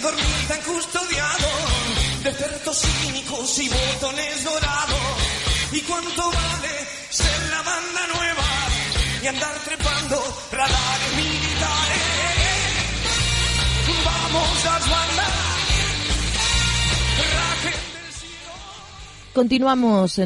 dormir tan custodiado de cerdos cínicos y botones dorados. ¿Y cuánto vale ser la banda nueva y andar trepando radares militares? Vamos las bandas. Continuamos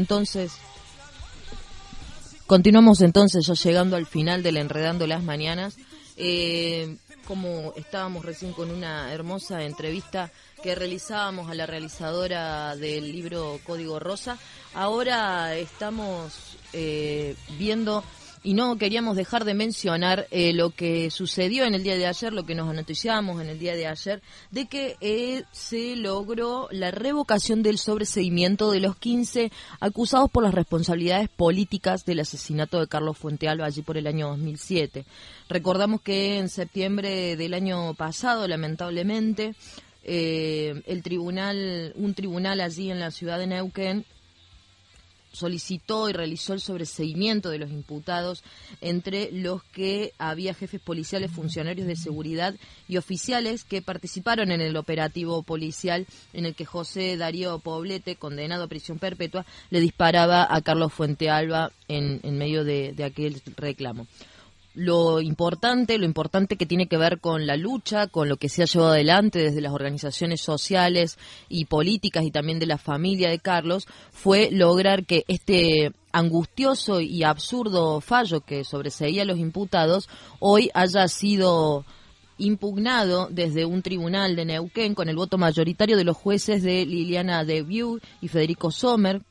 entonces ya llegando al final del Enredando las Mañanas. Como estábamos recién con una hermosa entrevista que realizábamos a la realizadora del libro Código Rosa, ahora estamos viendo, y no queríamos dejar de mencionar lo que sucedió en el día de ayer, lo que nos noticiamos en el día de ayer, de que se logró la revocación del sobreseimiento de los 15 acusados por las responsabilidades políticas del asesinato de Carlos Fuentealba allí por el año 2007. Recordamos que en septiembre del año pasado, lamentablemente, un tribunal allí en la ciudad de Neuquén solicitó y realizó el sobreseimiento de los imputados, entre los que había jefes policiales, funcionarios de seguridad y oficiales que participaron en el operativo policial en el que José Darío Poblete, condenado a prisión perpetua, le disparaba a Carlos Fuentealba en medio de aquel reclamo. Lo importante que tiene que ver con la lucha, con lo que se ha llevado adelante desde las organizaciones sociales y políticas y también de la familia de Carlos, fue lograr que este angustioso y absurdo fallo que sobreseía a los imputados hoy haya sido impugnado desde un tribunal de Neuquén con el voto mayoritario de los jueces de Liliana de Viu y Federico Sommer,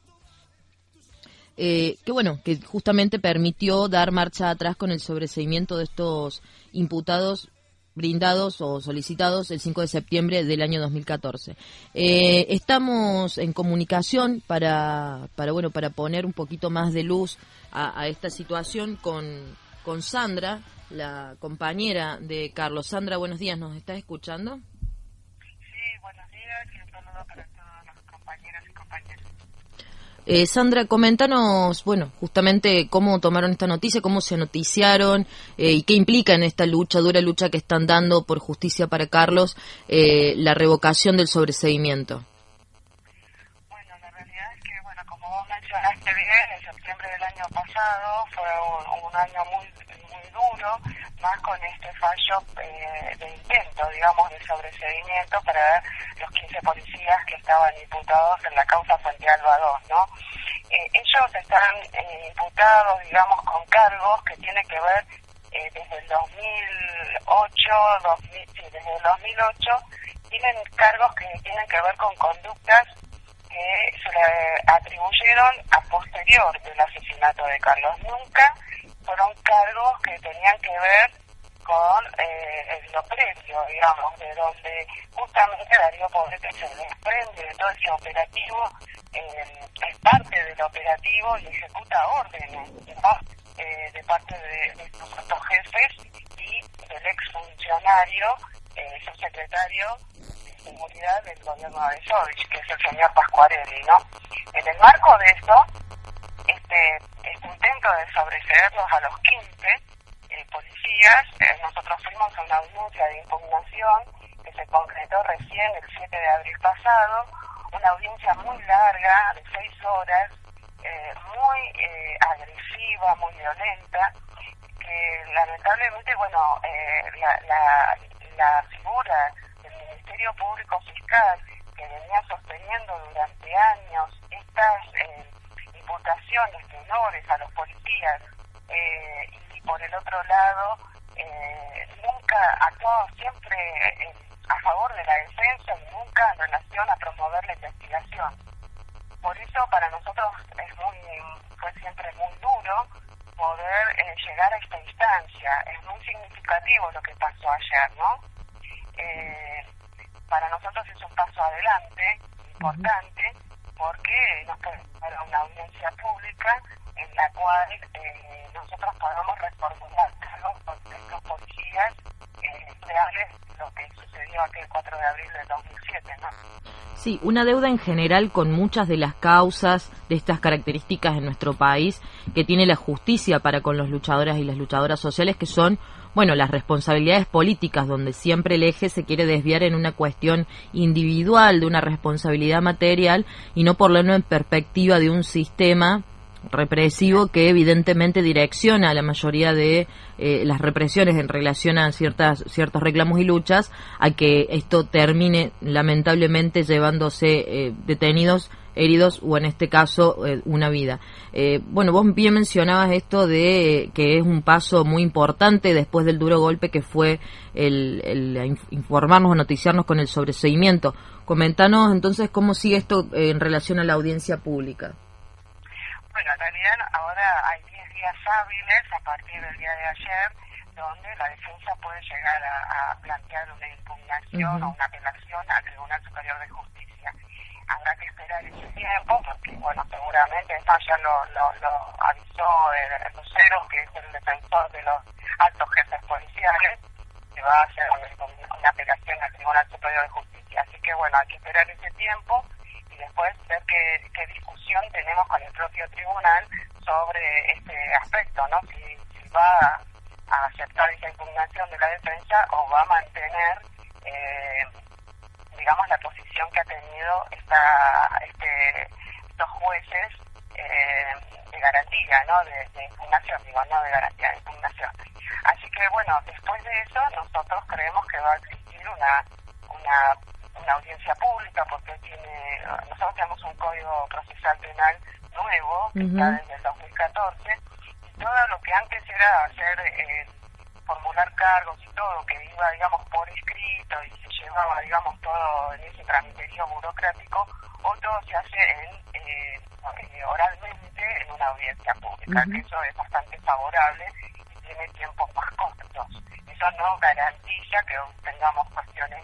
que justamente permitió dar marcha atrás con el sobreseimiento de estos imputados brindados o solicitados el 5 de septiembre del año 2014. Estamos en comunicación para poner un poquito más de luz a esta situación con Sandra, la compañera de Carlos. Sandra, buenos días, ¿nos estás escuchando? Sí, buenos días y un saludo para todos los compañeros y compañeras. Sandra, coméntanos, justamente cómo tomaron esta noticia, cómo se noticiaron y qué implica en esta dura lucha que están dando por justicia para Carlos, la revocación del sobreseimiento. Bueno, la realidad es que, como vos mencionaste bien, en septiembre del año pasado fue un año muy duro, más con este fallo de intento, digamos, de sobreseimiento para los 15 policías que estaban imputados en la causa Fuentealba 2, ¿no? Ellos están imputados, digamos, con cargos que tienen que ver desde el 2008, desde el 2008, tienen cargos que tienen que ver con conductas que se le atribuyeron a posterior del asesinato de Carlos. Nunca fueron cargos que tenían que ver con lo previo, digamos, de donde justamente Darío Poblete se desprende de todo ese operativo, es parte del operativo y ejecuta órdenes, ¿no? De parte de estos altos jefes y del exfuncionario, subsecretario de Seguridad del gobierno de Sovich, que es el señor Pascuarelli, ¿no? En el marco de esto, este intento de sobreseerlos a los 15 policías, nosotros fuimos a una audiencia de impugnación que se concretó recién el 7 de abril pasado, una audiencia muy larga, de 6 horas, muy agresiva, muy violenta, que lamentablemente, la figura del Ministerio Público Fiscal, que venía sosteniendo durante años estas imputaciones menores a los policías, y por el otro lado, nunca actuó siempre a favor de la defensa y nunca en relación a promover la investigación. Por eso para nosotros fue siempre muy duro poder llegar a esta instancia. Es muy significativo lo que pasó ayer, ¿no? Para nosotros es un paso adelante, importante, porque nos permite una audiencia pública en la cual nosotros podamos reformular con estos policías reales lo que sucedió aquel 4 de abril del 2007, ¿no? Sí, una deuda en general con muchas de las causas de estas características en nuestro país que tiene la justicia para con los luchadores y las luchadoras sociales, que son bueno, las responsabilidades políticas, donde siempre el eje se quiere desviar en una cuestión individual, de una responsabilidad material, y no ponerlo en perspectiva de un sistema represivo que evidentemente direcciona a la mayoría de las represiones en relación a ciertos reclamos y luchas, a que esto termine lamentablemente llevándose detenidos, heridos o en este caso una vida. Bueno, vos bien mencionabas esto de que es un paso muy importante después del duro golpe que fue el informarnos o noticiarnos con el sobreseimiento. Comentanos entonces cómo sigue esto en relación a la audiencia pública. Bueno, en realidad ahora hay 10 días hábiles a partir del día de ayer donde la defensa puede llegar a plantear una impugnación o una apelación al Tribunal Superior de Justicia. Habrá que esperar ese tiempo porque, bueno, seguramente esto ya lo avisó el Lucero, que es el defensor de los altos jefes policiales, que va a hacer una apelación al Tribunal Superior de Justicia. Así que, bueno, hay que esperar ese tiempo y después ver qué discusión tenemos con el propio tribunal sobre este aspecto, ¿no? Si va a aceptar esa impugnación de la defensa o va a mantener, digamos, la posición que ha tenido estos jueces de garantía, ¿no? De impugnación, digo, no de garantía, de impugnación. Así que, bueno, después de eso nosotros creemos que va a existir una audiencia pública porque nosotros tenemos un código procesal penal nuevo que está desde el 2014 y todo lo que antes era hacer formular cargos y todo que iba, digamos, por escrito y se llevaba, digamos, todo en ese tramiterío burocrático, hoy todo se hace oralmente en una audiencia pública, que eso es bastante favorable y tiene tiempos más cortos. Eso no garantiza que tengamos cuestiones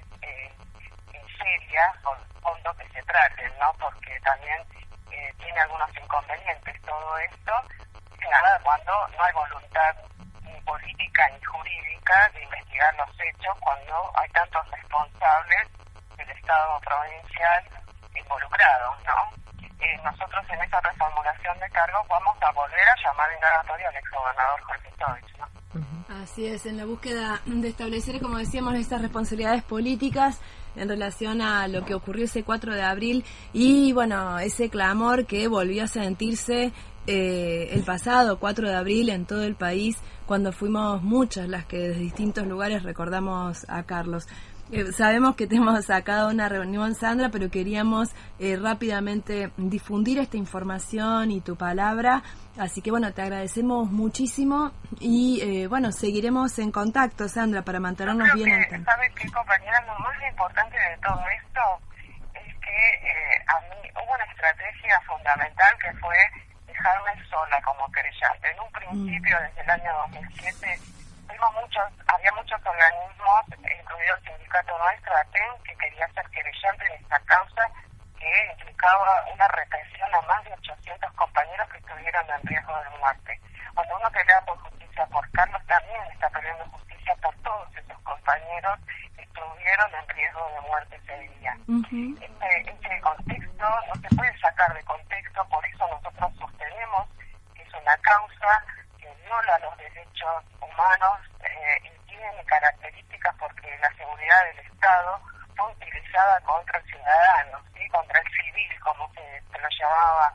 serias o fondo que se traten, ¿no? Porque también tiene algunos inconvenientes todo esto, nada cuando no hay voluntad ni política ni jurídica de investigar los hechos, cuando hay tantos responsables del Estado provincial involucrados, ¿no? Nosotros en esta reformulación de cargos vamos a volver a llamar indagatorio al exgobernador Jorge Stovich, ¿no? Así es, en la búsqueda de establecer, como decíamos, estas responsabilidades políticas en relación a lo que ocurrió ese 4 de abril y, bueno, ese clamor que volvió a sentirse el pasado 4 de abril en todo el país, cuando fuimos muchas las que desde distintos lugares recordamos a Carlos. Sabemos que te hemos sacado una reunión, Sandra, pero queríamos rápidamente difundir esta información y tu palabra. Así que, bueno, te agradecemos muchísimo y, bueno, seguiremos en contacto, Sandra, para mantenernos bien en contacto. ¿Sabes qué, compañera? Lo más importante de todo esto es que a mí hubo una estrategia fundamental que fue dejarme sola como querellante. En un principio, desde el año 2007, había muchos organismos, incluido el sindicato nuestro, ATEN, que quería ser querellante en esta causa que implicaba una represión a más de 800 compañeros que estuvieron en riesgo de muerte. Cuando uno pelea por justicia por Carlos, también está peleando justicia por todos esos compañeros que estuvieron en riesgo de muerte ese día. Este contexto no se puede sacar de contexto, por eso nosotros sostenemos que es una causa que viola los derechos humanos y tiene características porque la seguridad del Estado fue utilizada contra el ciudadano, ¿sí? Contra el civil, como se lo llamaba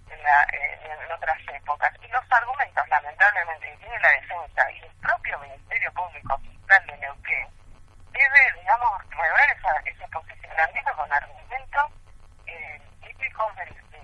en otras épocas. Y los argumentos, lamentablemente, que tiene la defensa y el propio Ministerio Público Fiscal de Neuquén debe, digamos, rever ese posicionamiento con argumentos típicos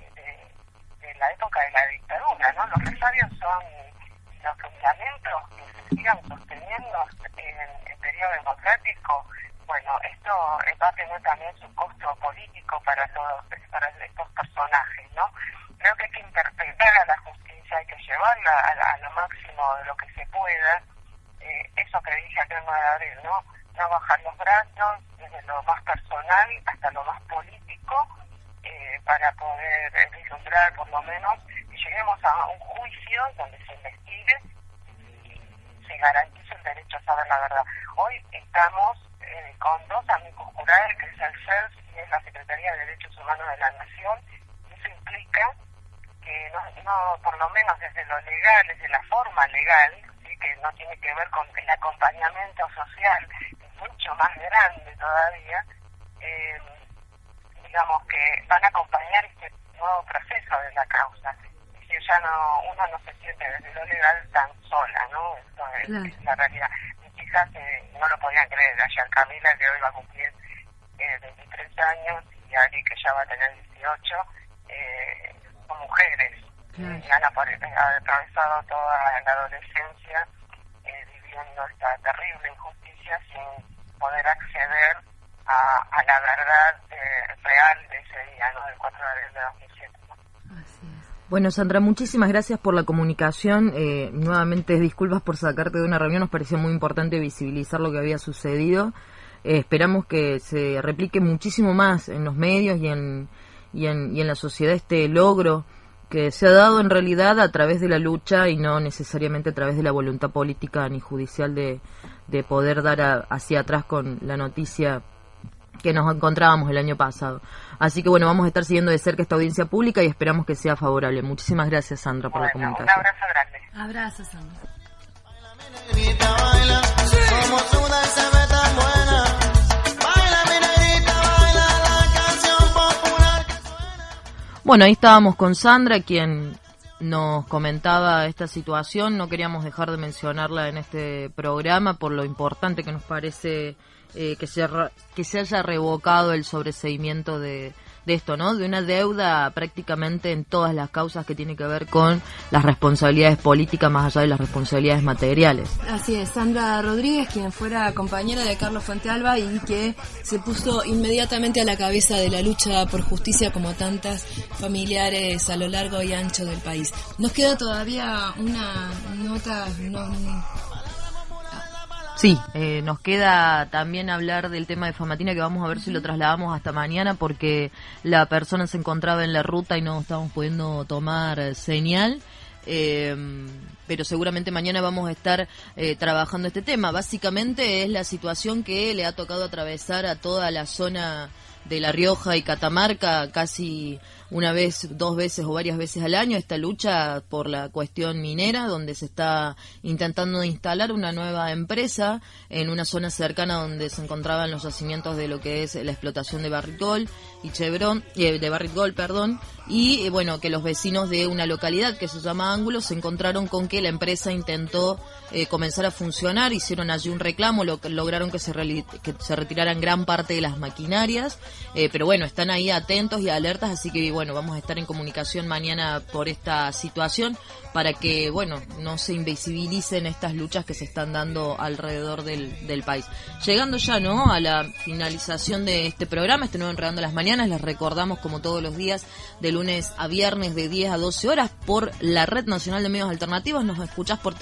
de la época de la dictadura, ¿no? Los resabios son los fundamentos que se sigan sosteniendo en el periodo democrático. Bueno, esto va a tener también su costo político para estos personajes, ¿no? Creo que hay que interpretar a la justicia, hay que llevarla a lo máximo de lo que se pueda. Eso que dije aquel 9 de abril, ¿no? No bajar los brazos desde lo más personal hasta lo más político para poder vislumbrar por lo menos y lleguemos a un juicio donde se investigue y se garantice el derecho a saber la verdad. Hoy estamos con dos amigos jurados, que es el CELS y es la Secretaría de Derechos Humanos de la Nación. Eso implica que no por lo menos desde lo legal, desde la forma legal, ¿sí? que no tiene que ver con el acompañamiento social, mucho más grande todavía, digamos que van a acompañar este nuevo proceso de la causa. Es decir, ya uno no se siente desde lo legal tan sola, ¿no? Esto es la realidad. Mis hijas no lo podían creer. Ayer Camila, que hoy va a cumplir 23 años, y Ari, que ya va a tener 18, son mujeres. Y han atravesado toda la adolescencia viviendo esta terrible injusticia sin poder acceder a la verdad real de ese día, ¿no? Del 4 de abril de 2007. Así es. Bueno, Sandra, muchísimas gracias por la comunicación. Nuevamente, disculpas por sacarte de una reunión. Nos parecía muy importante visibilizar lo que había sucedido. Esperamos que se replique muchísimo más en los medios y en la sociedad este logro que se ha dado en realidad a través de la lucha y no necesariamente a través de la voluntad política ni judicial de poder dar hacia atrás con la noticia que nos encontrábamos el año pasado. Así que bueno, vamos a estar siguiendo de cerca esta audiencia pública y esperamos que sea favorable. Muchísimas gracias, Sandra, por la comunicación. Un abrazo grande. Abrazo, Sandra. Bueno, ahí estábamos con Sandra, quien nos comentaba esta situación. No queríamos dejar de mencionarla en este programa por lo importante que nos parece que se haya revocado el sobreseimiento de esto, ¿no? De una deuda prácticamente en todas las causas que tiene que ver con las responsabilidades políticas más allá de las responsabilidades materiales. Así es, Sandra Rodríguez, quien fuera compañera de Carlos Fuentealba y que se puso inmediatamente a la cabeza de la lucha por justicia como tantas familiares a lo largo y ancho del país. Nos queda todavía una nota... Sí, nos queda también hablar del tema de Famatina, que vamos a ver si lo trasladamos hasta mañana porque la persona se encontraba en la ruta y no estábamos pudiendo tomar señal. Pero seguramente mañana vamos a estar trabajando este tema. Básicamente es la situación que le ha tocado atravesar a toda la zona de La Rioja y Catamarca casi una vez, dos veces o varias veces al año, esta lucha por la cuestión minera, donde se está intentando instalar una nueva empresa en una zona cercana donde se encontraban los yacimientos de lo que es la explotación de Barrick Gold y Chevron, de Barrick Gold, y bueno, que los vecinos de una localidad que se llama Ángulo se encontraron con que la empresa intentó comenzar a funcionar, hicieron allí un reclamo, lograron que se retiraran gran parte de las maquinarias, pero bueno, están ahí atentos y alertas, así que bueno, vamos a estar en comunicación mañana por esta situación para que, bueno, no se invisibilicen estas luchas que se están dando alrededor del país. Llegando ya, ¿no?, a la finalización de este programa, este nuevo Enredando las Mañanas, les recordamos como todos los días, de lunes a viernes de 10 a 12 horas por la Red Nacional de Medios Alternativos, nos escuchás por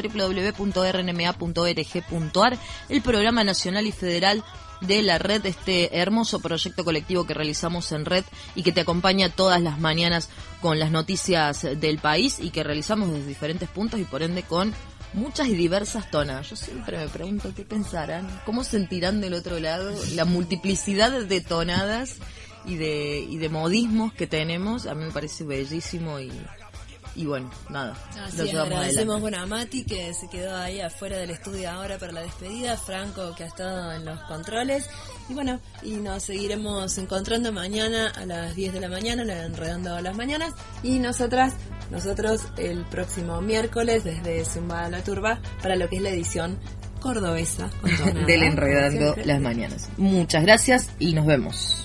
www.rnma.org.ar, el programa nacional y federal de la red, este hermoso proyecto colectivo que realizamos en red y que te acompaña todas las mañanas con las noticias del país y que realizamos desde diferentes puntos y por ende con muchas y diversas tonadas. Yo siempre me pregunto qué pensarán, cómo sentirán del otro lado la multiplicidad de tonadas y de modismos que tenemos. A mí me parece bellísimo y bueno, nada. Así es, agradecemos a Mati, que se quedó ahí afuera del estudio ahora para la despedida, Franco, que ha estado en los controles, y bueno, y nos seguiremos encontrando mañana a las 10 de la mañana, en Enredando las Mañanas, y nosotros el próximo miércoles desde Zumba a la Turba para lo que es la edición cordobesa del Enredando las Mañanas. Muchas gracias y nos vemos.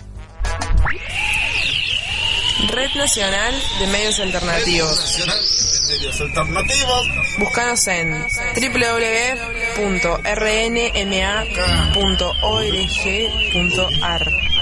Red Nacional de Medios Alternativos. Búscanos en www.rnma.org.ar.